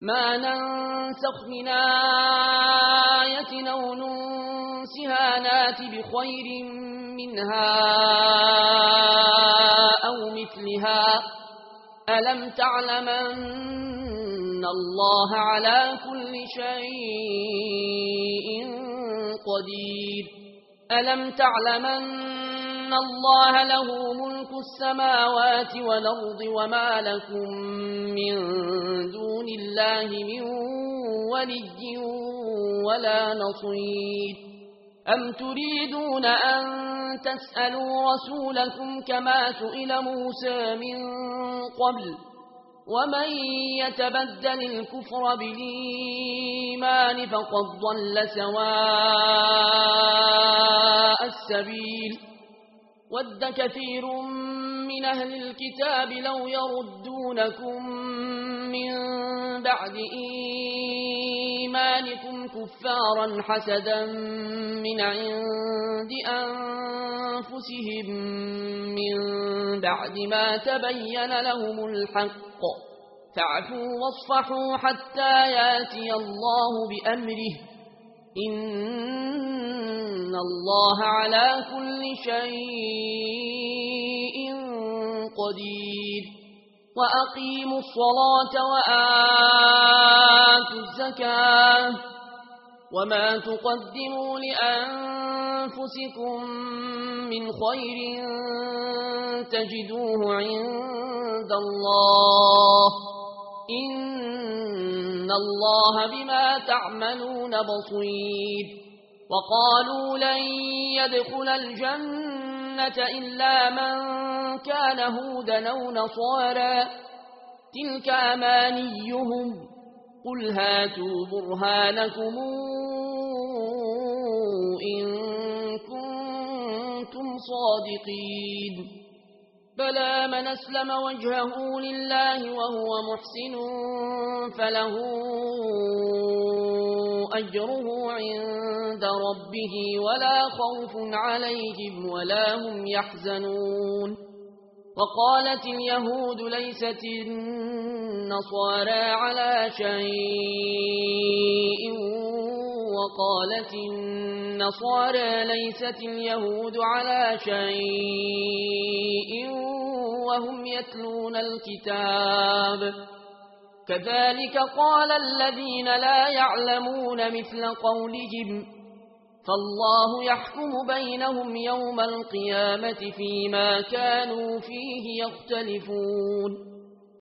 ما ننسخ من آية أو ننسها نات بخير منها أو مثلها ألم تعلم أن الله على كل شيء قدير ألم تعلم أن الله له ملك السماوات والأرض وما لكم من دون الله من ولي ولا نصير أم تريدون أن تسألوا رسولكم كما سئل موسى من قبل ومن يتبدل الكفر بالإيمان فقد ضل سواء السبيل ود كثير من أهل الكتاب لو يردونكم من بعد إيمانكم كفارا حسدا من عند أنفسهم من بعد ما تبين لهم الحق فاعفوا واصفحوا حتى ياتي الله بأمره إن الله على كل شيء قدير وأقيموا الصلاة وآتوا الزكاة وما تقدموا لأنفسكم من خير تجدوه عند الله إن الله بما تعملون بصير وقالوا لن يدخل الجنة إلا من كان هودا أو نصارى تلك أمانيهم قل هاتوا برهانكم إن كنتم صادقين بلى من أسلم وجهه لله وهو محسن فله أجره عند ربه ولا خوف عليهم ولا هم يحزنون وقالت اليهود ليست النصارى على شيء وقالت النصارى ليست اليهود على شيء وهم يتلون الكتاب كذلك قال الذين لا يعلمون مثل قولهم فالله يحكم بينهم يوم القيامة فيما كانوا فيه يختلفون